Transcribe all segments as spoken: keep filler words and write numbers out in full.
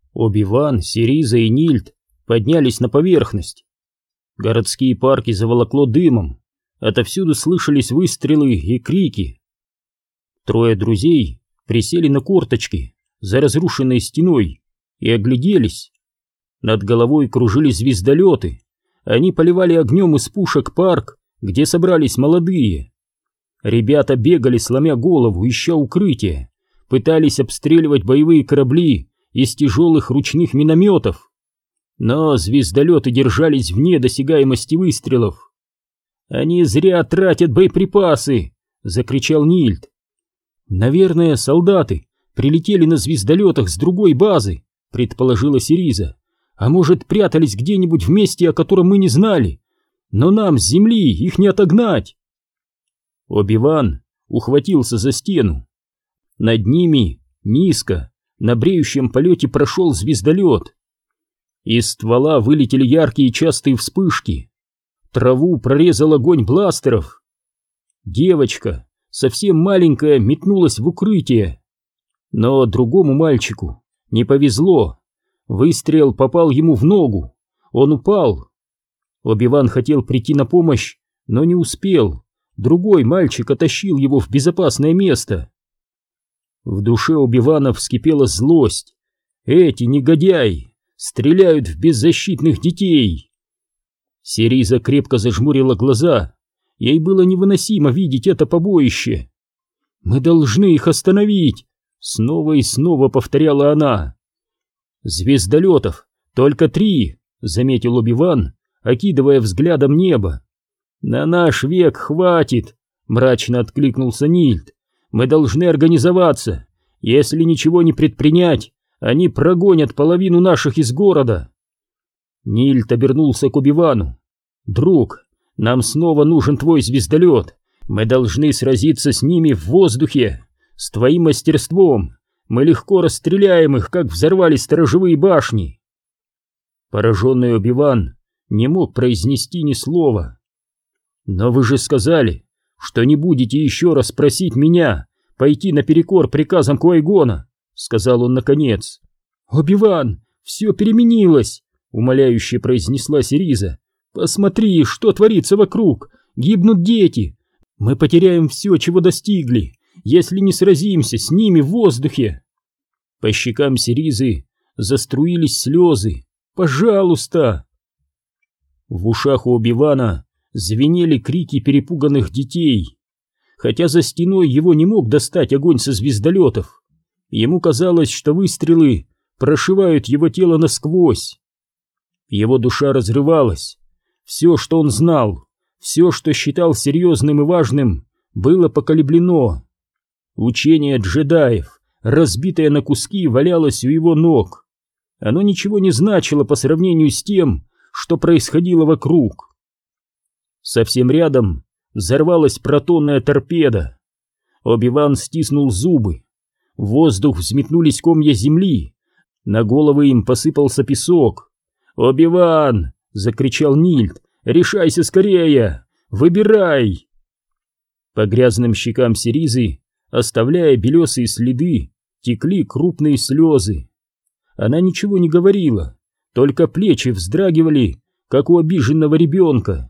Оби-Ван, Сириза и Нильд поднялись на поверхность. Городские парки заволокло дымом, отовсюду слышались выстрелы и крики. Трое друзей присели на корточки за разрушенной стеной и огляделись. Над головой кружились звездолеты, они поливали огнем из пушек парк, где собрались молодые. Ребята бегали, сломя голову, ища укрытия, пытались обстреливать боевые корабли из тяжелых ручных минометов. Но звездолеты держались вне досягаемости выстрелов. «Они зря тратят боеприпасы!» — закричал Нильд. «Наверное, солдаты прилетели на звездолетах с другой базы», — предположила Сириза. «А может, прятались где-нибудь в месте, о котором мы не знали? Но нам с земли их не отогнать!» Оби-Ван ухватился за стену. Над ними, низко, на бреющем полете прошел звездолет. Из ствола вылетели яркие частые вспышки. Траву прорезал огонь бластеров. Девочка, совсем маленькая, метнулась в укрытие. Но другому мальчику не повезло. Выстрел попал ему в ногу. Он упал. Оби-Ван хотел прийти на помощь, но не успел. Другой мальчик оттащил его в безопасное место. В душе Оби-Вана вскипела злость. Эти негодяи стреляют в беззащитных детей. Сириза крепко зажмурила глаза. Ей было невыносимо видеть это побоище. «Мы должны их остановить!» Снова и снова повторяла она. «Звездолетов только три», — заметил Оби-Ван, окидывая взглядом небо. «На наш век хватит», — мрачно откликнулся Нильд. «Мы должны организоваться. Если ничего не предпринять, они прогонят половину наших из города». Нильд обернулся к Оби-Вану. «Друг, нам снова нужен твой звездолет. Мы должны сразиться с ними в воздухе. С твоим мастерством мы легко расстреляем их, как взорвали сторожевые башни». Пораженный Оби-Ван не мог произнести ни слова. «Но вы же сказали, что не будете еще раз просить меня пойти наперекор приказам Куай-Гона», — сказал он наконец. «Оби-Ван, все переменилось», — умоляюще произнесла Сириза. «Посмотри, что творится вокруг, гибнут дети. Мы потеряем все, чего достигли, если не сразимся с ними в воздухе». По щекам Сиризы заструились слезы. «Пожалуйста!» В ушах у Оби-Вана звенели крики перепуганных детей. Хотя за стеной его не мог достать огонь со звездолетов, ему казалось, что выстрелы прошивают его тело насквозь. Его душа разрывалась. Все, что он знал, все, что считал серьезным и важным, было поколеблено. Учение джедаев, разбитое на куски, валялось у его ног. Оно ничего не значило по сравнению с тем, что происходило вокруг. Совсем рядом взорвалась протонная торпеда. Оби-Ван стиснул зубы. В воздух взметнулись комья земли. На головы им посыпался песок. «Оби-Ван!» — закричал Нильд. «Решайся скорее! Выбирай!» По грязным щекам Сиризы, оставляя белесые следы, текли крупные слезы. Она ничего не говорила, только плечи вздрагивали, как у обиженного ребенка.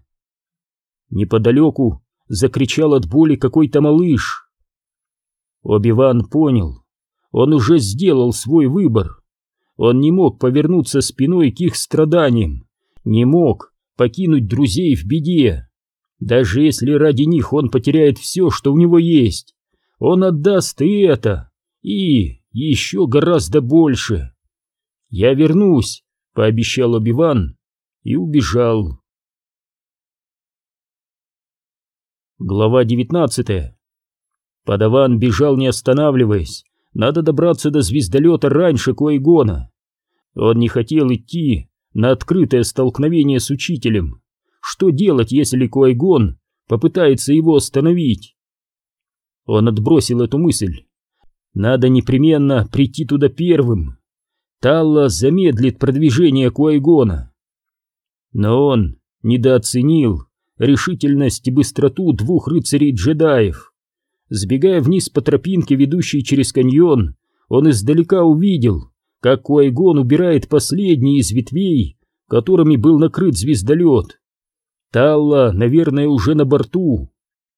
Неподалеку закричал от боли какой-то малыш. Оби-Ван понял, он уже сделал свой выбор. Он не мог повернуться спиной к их страданиям, не мог покинуть друзей в беде. Даже если ради них он потеряет все, что у него есть, он отдаст и это, и еще гораздо больше. «Я вернусь», — пообещал Оби-Ван и убежал. Глава девятнадцатая. Падаван бежал, не останавливаясь. Надо добраться до звездолета раньше Куай-Гона. Он не хотел идти на открытое столкновение с учителем. Что делать, если Куай-Гон попытается его остановить? Он отбросил эту мысль. Надо непременно прийти туда первым. Талла замедлит продвижение Куай-Гона. Но он недооценил решительность и быстроту двух рыцарей-джедаев. Сбегая вниз по тропинке, ведущей через каньон, он издалека увидел, как Куай-Гон убирает последние из ветвей, которыми был накрыт звездолет. Талла, наверное, уже на борту.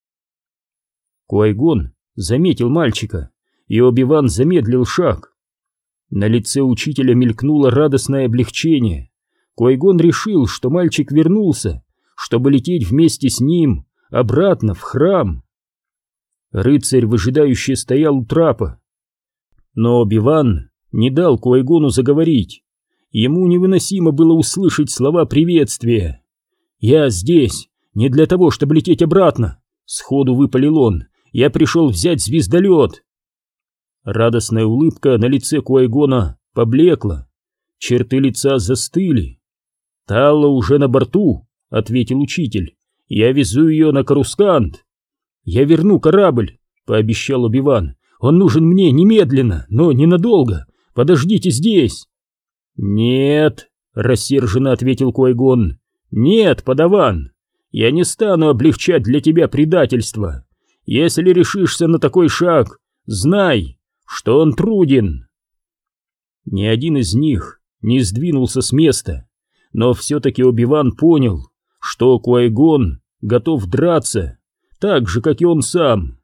Куай-Гон заметил мальчика, и Оби-Ван замедлил шаг. На лице учителя мелькнуло радостное облегчение. Куай-Гон решил, что мальчик вернулся, чтобы лететь вместе с ним обратно в храм. Рыцарь выжидающе стоял у трапа. Но Оби-Ван не дал Куай-Гону заговорить. Ему невыносимо было услышать слова приветствия. «Я здесь не для того, чтобы лететь обратно», — сходу выпалил он. «Я пришел взять звездолет». Радостная улыбка на лице Куай-Гона поблекла. Черты лица застыли. «Талла уже на борту», — ответил учитель. «Я везу ее на Корускант». «Я верну корабль», — пообещал Оби-Ван. «Он нужен мне немедленно, но ненадолго. Подождите здесь». «Нет», — рассерженно ответил Куай-Гон. «Нет, подаван, я не стану облегчать для тебя предательство. Если решишься на такой шаг, знай, что он труден». Ни один из них не сдвинулся с места, но все-таки Оби-Ван понял, что Куай-Гон готов драться, так же, как и он сам.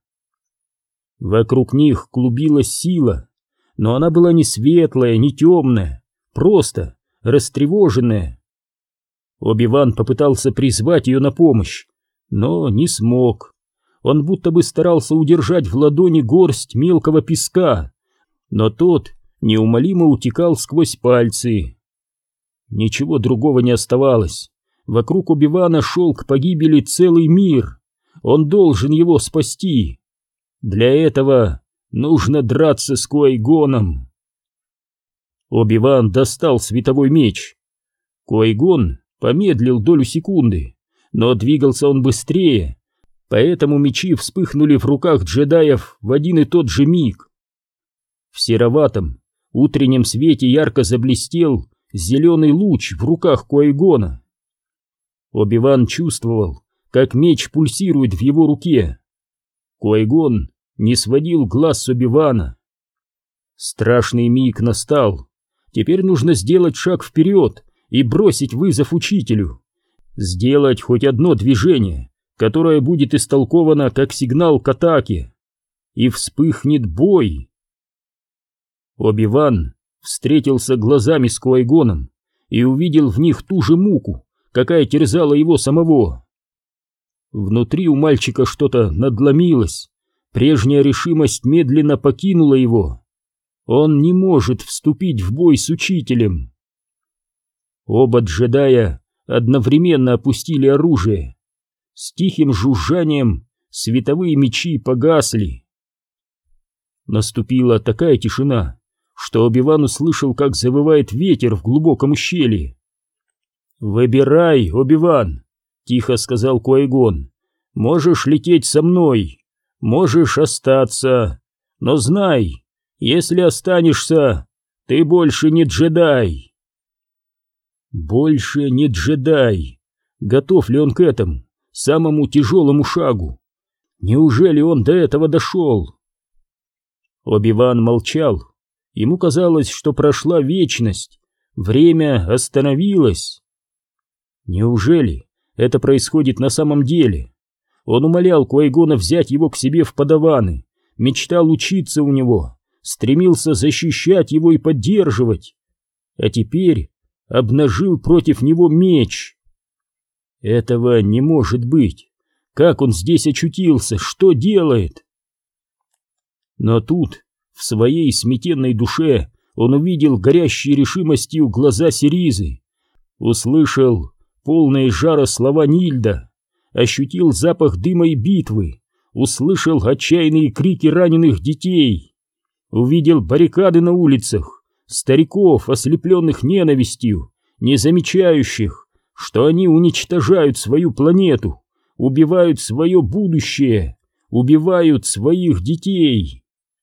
Вокруг них клубилась сила, но она была не светлая, не темная, просто растревоженная. Оби-Ван попытался призвать ее на помощь, но не смог. Он будто бы старался удержать в ладони горсть мелкого песка, но тот неумолимо утекал сквозь пальцы. Ничего другого не оставалось. Вокруг Оби-Вана шел к погибели целый мир. Он должен его спасти. Для этого нужно драться с Куай-Гоном. Оби-Ван достал световой меч. Куай-Гон помедлил долю секунды, но двигался он быстрее, поэтому мечи вспыхнули в руках джедаев в один и тот же миг. В сероватом утреннем свете ярко заблестел зеленый луч в руках Куай-Гона. Оби-Ван чувствовал, как меч пульсирует в его руке. Куай-Гон не сводил глаз с Оби-Вана. Страшный миг настал. Теперь нужно сделать шаг вперед и бросить вызов учителю. Сделать хоть одно движение, которое будет истолковано как сигнал к атаке. И вспыхнет бой. Оби-Ван встретился глазами с Куай-Гоном и увидел в них ту же муку, какая терзала его самого. Внутри у мальчика что-то надломилось, прежняя решимость медленно покинула его. Он не может вступить в бой с учителем. Оба джедая одновременно опустили оружие. С тихим жужжанием световые мечи погасли. Наступила такая тишина, что Оби-Ван услышал, как завывает ветер в глубоком ущелье. «Выбирай, Оби-Ван», — тихо сказал Куай-Гон. «Можешь лететь со мной, можешь остаться, но знай, если останешься, ты больше не джедай». Больше не джедай. Готов ли он к этому, самому тяжелому шагу? Неужели он до этого дошел? Оби-Ван молчал. Ему казалось, что прошла вечность, время остановилось. Неужели это происходит на самом деле? Он умолял Куай-Гона взять его к себе в подаваны, мечтал учиться у него, стремился защищать его и поддерживать. А теперь обнажил против него меч. Этого не может быть. Как он здесь очутился? Что делает? Но тут, в своей сметенной душе, он увидел горящие решимостью глаза Сиризы, услышал полные жара слова Нильда, ощутил запах дыма и битвы, услышал отчаянные крики раненых детей, увидел баррикады на улицах, стариков, ослепленных ненавистью, не замечающих, что они уничтожают свою планету, убивают свое будущее, убивают своих детей.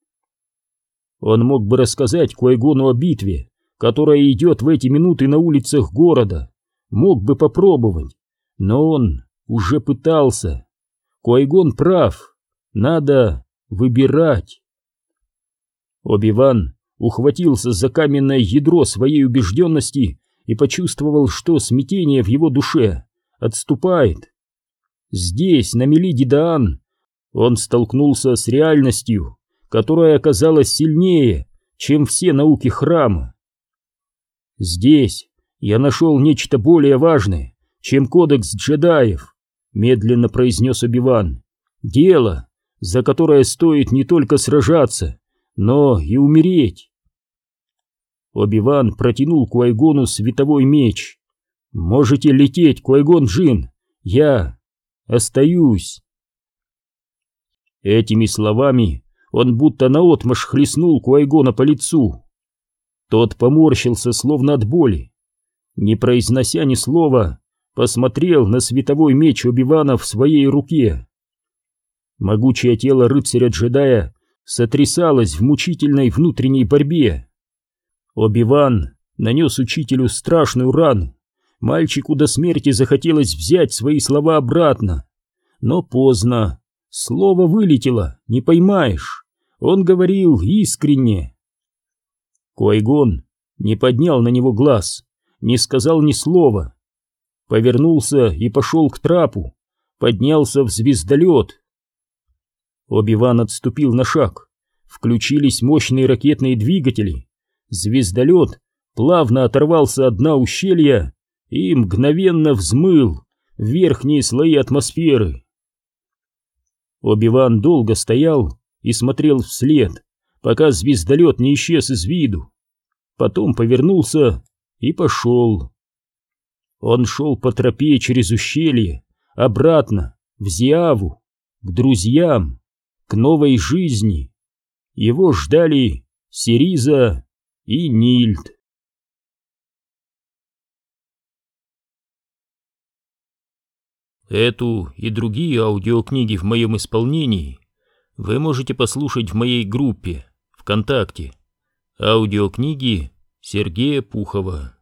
Он мог бы рассказать Куай-Гону о битве, которая идет в эти минуты на улицах города, мог бы попробовать, но он уже пытался. Куай-Гон прав, надо выбирать. Оби-Ван ухватился за каменное ядро своей убежденности и почувствовал, что смятение в его душе отступает. Здесь, на Мелиди-Даан, он столкнулся с реальностью, которая оказалась сильнее, чем все науки храма. «Здесь я нашел нечто более важное, чем кодекс джедаев», — медленно произнес Оби-Ван. «Дело, за которое стоит не только сражаться, но и умереть». Оби-Ван протянул Куай-Гону световой меч. «Можете лететь, Куай-Гон Джинн, я остаюсь». Этими словами он будто наотмашь хлестнул Куай-Гона по лицу. Тот поморщился, словно от боли. Не произнося ни слова, посмотрел на световой меч Оби-Вана в своей руке. Могучее тело рыцаря-джедая сотрясалось в мучительной внутренней борьбе. Оби-Ван нанес учителю страшную рану. Мальчику до смерти захотелось взять свои слова обратно. Но поздно. Слово вылетело, не поймаешь. Он говорил искренне. Куай-Гон не поднял на него глаз, не сказал ни слова. Повернулся и пошел к трапу, поднялся в звездолет. Оби-Ван отступил на шаг. Включились мощные ракетные двигатели. Звездолет плавно оторвался от дна ущелья и мгновенно взмыл в верхние слои атмосферы. Оби-Ван долго стоял и смотрел вслед, пока звездолет не исчез из виду. Потом повернулся и пошел. Он шел по тропе через ущелье, обратно, в Зиаву, к друзьям, к новой жизни. Его ждали Сириза и Нильд. Эту и другие аудиокниги в моем исполнении вы можете послушать в моей группе ВКонтакте «Аудиокниги Сергея Пухова».